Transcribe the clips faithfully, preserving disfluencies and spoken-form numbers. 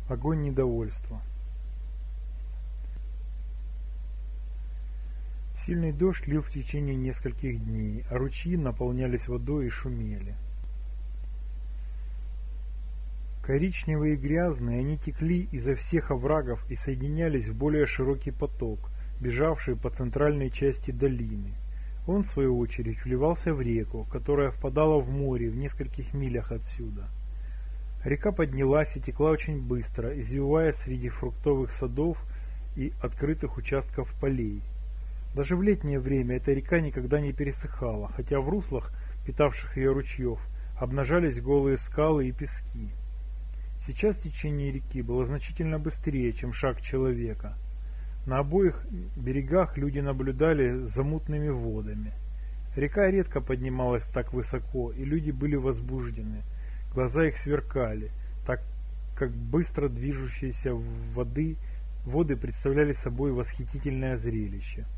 Огонь недовольства. Сильный дождь лил в течение нескольких дней, а ручьи наполнялись водой и шумели. Коричневые и грязные, они текли изо всех оврагов и соединялись в более широкий поток, бежавший по центральной части долины. Он, в свою очередь, вливался в реку, которая впадала в море в нескольких милях отсюда. Река поднялась и текла очень быстро, извиваясь среди фруктовых садов и открытых участков полей. Даже в летнее время эта река никогда не пересыхала, хотя в руслах, питавших ее ручьев, обнажались голые скалы и пески. Сейчас течение реки было значительно быстрее, чем шаг человека. На обоих берегах люди наблюдали за мутными водами. Река редко поднималась так высоко, и люди были возбуждены. Глаза их сверкали, так как быстро движущиеся воды, воды представляли собой восхитительное зрелище.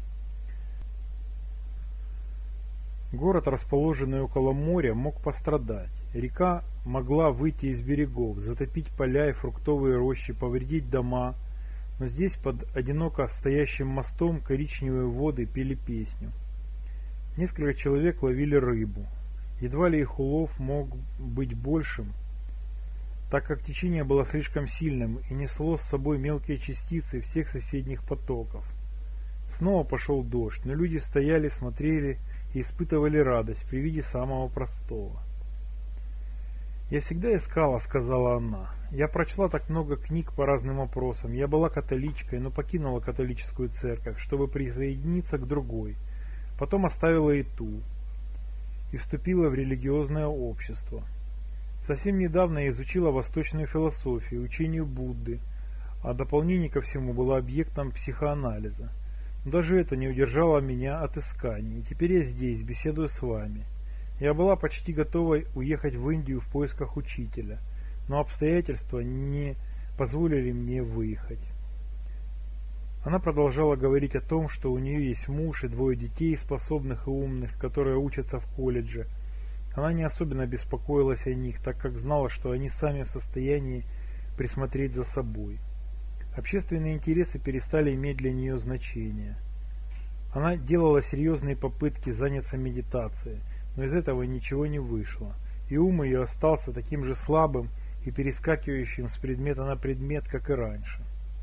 Город, расположенный около моря, мог пострадать. Река могла выйти из берегов, затопить поля и фруктовые рощи, повредить дома, но здесь под одиноко стоящим мостом коричневые воды пели песню. Несколько человек ловили рыбу. Едва ли их улов мог быть большим, так как течение было слишком сильным и несло с собой мелкие частицы всех соседних потоков. Снова пошел дождь, но люди стояли, смотрели и испытывали радость при виде самого простого. «Я всегда искала», — сказала она. «Я прочла так много книг по разным вопросам. Я была католичкой, но покинула католическую церковь, чтобы присоединиться к другой. Потом оставила и ту. И вступила в религиозное общество. Совсем недавно я изучила восточную философию, учение Будды, а дополнение ко всему было объектом психоанализа. Но даже это не удержало меня от исканий, и теперь я здесь, беседую с вами. Я была почти готова уехать в Индию в поисках учителя, но обстоятельства не позволили мне выехать». Она продолжала говорить о том, что у нее есть муж и двое детей, способных и умных, которые учатся в колледже. Она не особенно беспокоилась о них, так как знала, что они сами в состоянии присмотреть за собой. Общественные интересы перестали иметь для нее значение. Она делала серьезные попытки заняться медитацией, но из этого ничего не вышло, и ум ее остался таким же слабым и перескакивающим с предмета на предмет, как и раньше.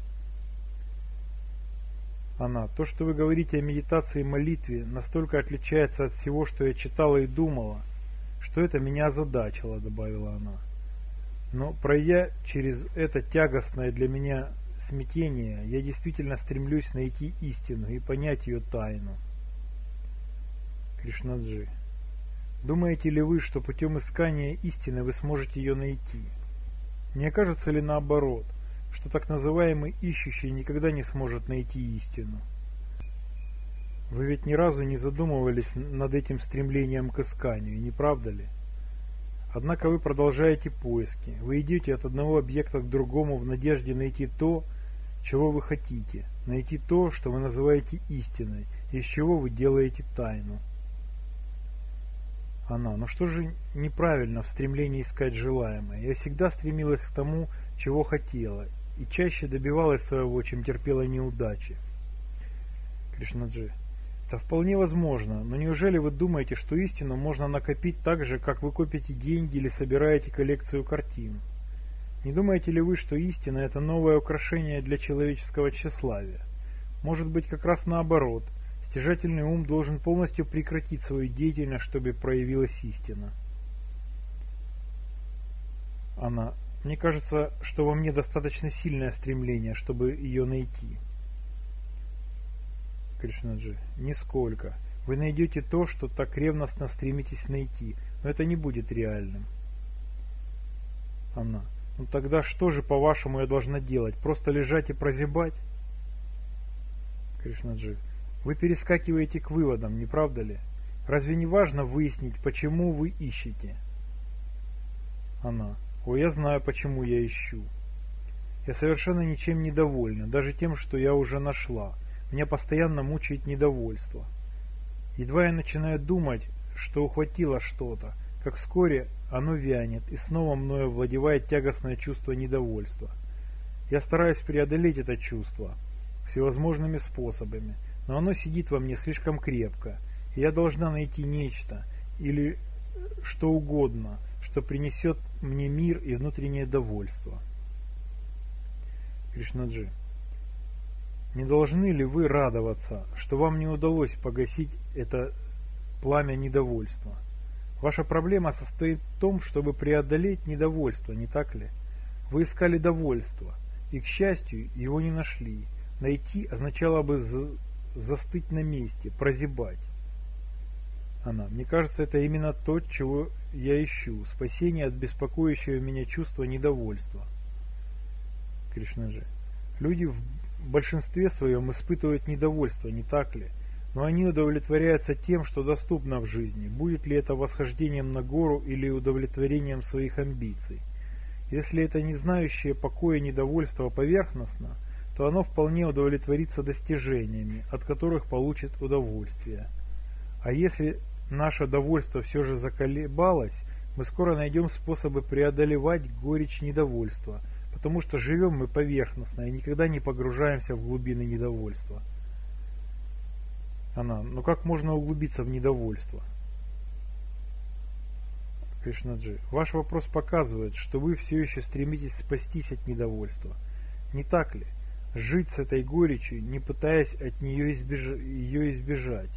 Она: «То, что вы говорите о медитации и молитве, настолько отличается от всего, что я читала и думала, что это меня озадачило», — добавила она. «Но, пройдя через это тягостное для меня смятение, я действительно стремлюсь найти истину и понять ее тайну». Кришнаджи: «Думаете ли вы, что путем искания истины вы сможете ее найти? Не окажется ли наоборот, что так называемый ищущий никогда не сможет найти истину? Вы ведь ни разу не задумывались над этим стремлением к исканию, не правда ли? Однако вы продолжаете поиски, вы идете от одного объекта к другому в надежде найти то, чего вы хотите, найти то, что вы называете истиной, из чего вы делаете тайну». Она: «Но что же неправильно в стремлении искать желаемое? Я всегда стремилась к тому, чего хотела, и чаще добивалась своего, чем терпела неудачи». Кришнаджи: «Это вполне возможно, но неужели вы думаете, что истину можно накопить так же, как вы копите деньги или собираете коллекцию картин? Не думаете ли вы, что истина – это новое украшение для человеческого тщеславия? Может быть, как раз наоборот, стяжательный ум должен полностью прекратить свою деятельность, чтобы проявилась истина?» Она: «Мне кажется, что во мне достаточно сильное стремление, чтобы ее найти». Кришнаджи: «Нисколько. Вы найдете то, что так ревностно стремитесь найти, но это не будет реальным». Она: «Ну тогда что же, по-вашему, я должна делать? Просто лежать и прозябать?» Кришнаджи: «Вы перескакиваете к выводам, не правда ли? Разве не важно выяснить, почему вы ищете?» Она: «О, я знаю, почему я ищу. Я совершенно ничем не довольна, даже тем, что я уже нашла. Меня постоянно мучает недовольство. Едва я начинаю думать, что ухватила что-то, как вскоре оно вянет, и снова мною овладевает тягостное чувство недовольства. Я стараюсь преодолеть это чувство всевозможными способами, но оно сидит во мне слишком крепко, и я должна найти нечто или что угодно, что принесет мне мир и внутреннее довольство. Кришнаджи. Не должны ли вы радоваться, что вам не удалось погасить это пламя недовольства? Ваша проблема состоит в том, чтобы преодолеть недовольство, не так ли? Вы искали довольство, и, к счастью, его не нашли. Найти означало бы застыть на месте, прозябать. Она. Мне кажется, это именно то, чего я ищу. Спасение от беспокоящего меня чувства недовольства. Кришнаджи. Люди в большинстве своем испытывают недовольство, не так ли? Но они удовлетворяются тем, что доступно в жизни, будет ли это восхождением на гору или удовлетворением своих амбиций. Если это не знающее покоя недовольство поверхностно, то оно вполне удовлетворится достижениями, от которых получит удовольствие. А если наше довольство все же заколебалось, мы скоро найдем способы преодолевать горечь недовольства, потому что живем мы поверхностно и никогда не погружаемся в глубины недовольства. Она. Но как можно углубиться в недовольство? Кришнаджи. Ваш вопрос показывает, что вы все еще стремитесь спастись от недовольства. Не так ли? Жить с этой горечью, не пытаясь от нее избежать, ее избежать.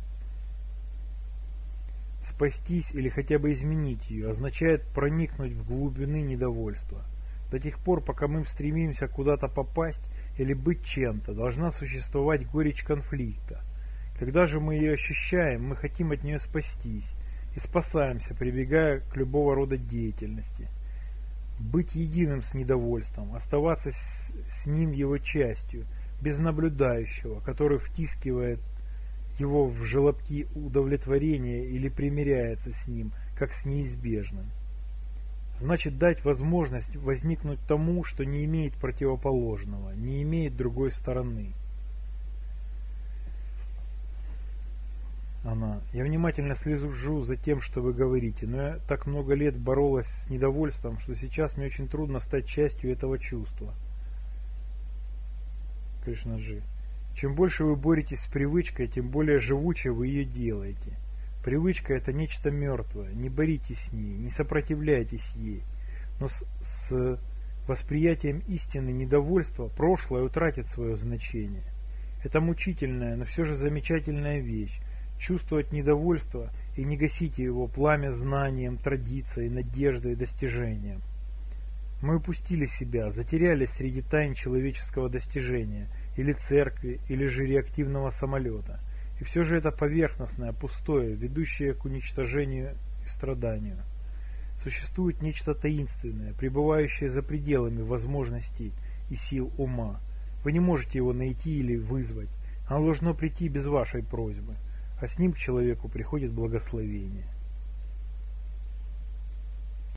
Спастись или хотя бы изменить ее означает проникнуть в глубины недовольства. До тех пор, пока мы стремимся куда-то попасть или быть чем-то, должна существовать горечь конфликта. Когда же мы ее ощущаем, мы хотим от нее спастись и спасаемся, прибегая к любого рода деятельности. Быть единым с недовольством, оставаться с, с ним его частью, без наблюдающего, который втискивает его в желобки удовлетворения или примиряется с ним, как с неизбежным. Значит, дать возможность возникнуть тому, что не имеет противоположного, не имеет другой стороны. Она. Я внимательно слежу за тем, что вы говорите, но я так много лет боролась с недовольством, что сейчас мне очень трудно стать частью этого чувства. Кришнаджи. Чем больше вы боретесь с привычкой, тем более живуче вы ее делаете. Привычка – это нечто мертвое, не боритесь с ней, не сопротивляйтесь ей. Но с, с восприятием истины недовольства прошлое утратит свое значение. Это мучительная, но все же замечательная вещь. Чувствовать недовольство и не гасите его пламя знанием, традицией, надеждой, достижением. Мы упустили себя, затерялись среди тайн человеческого достижения, или церкви, или же реактивного самолета. И все же это поверхностное, пустое, ведущее к уничтожению и страданию. Существует нечто таинственное, пребывающее за пределами возможностей и сил ума. Вы не можете его найти или вызвать. Оно должно прийти без вашей просьбы. А с ним к человеку приходит благословение.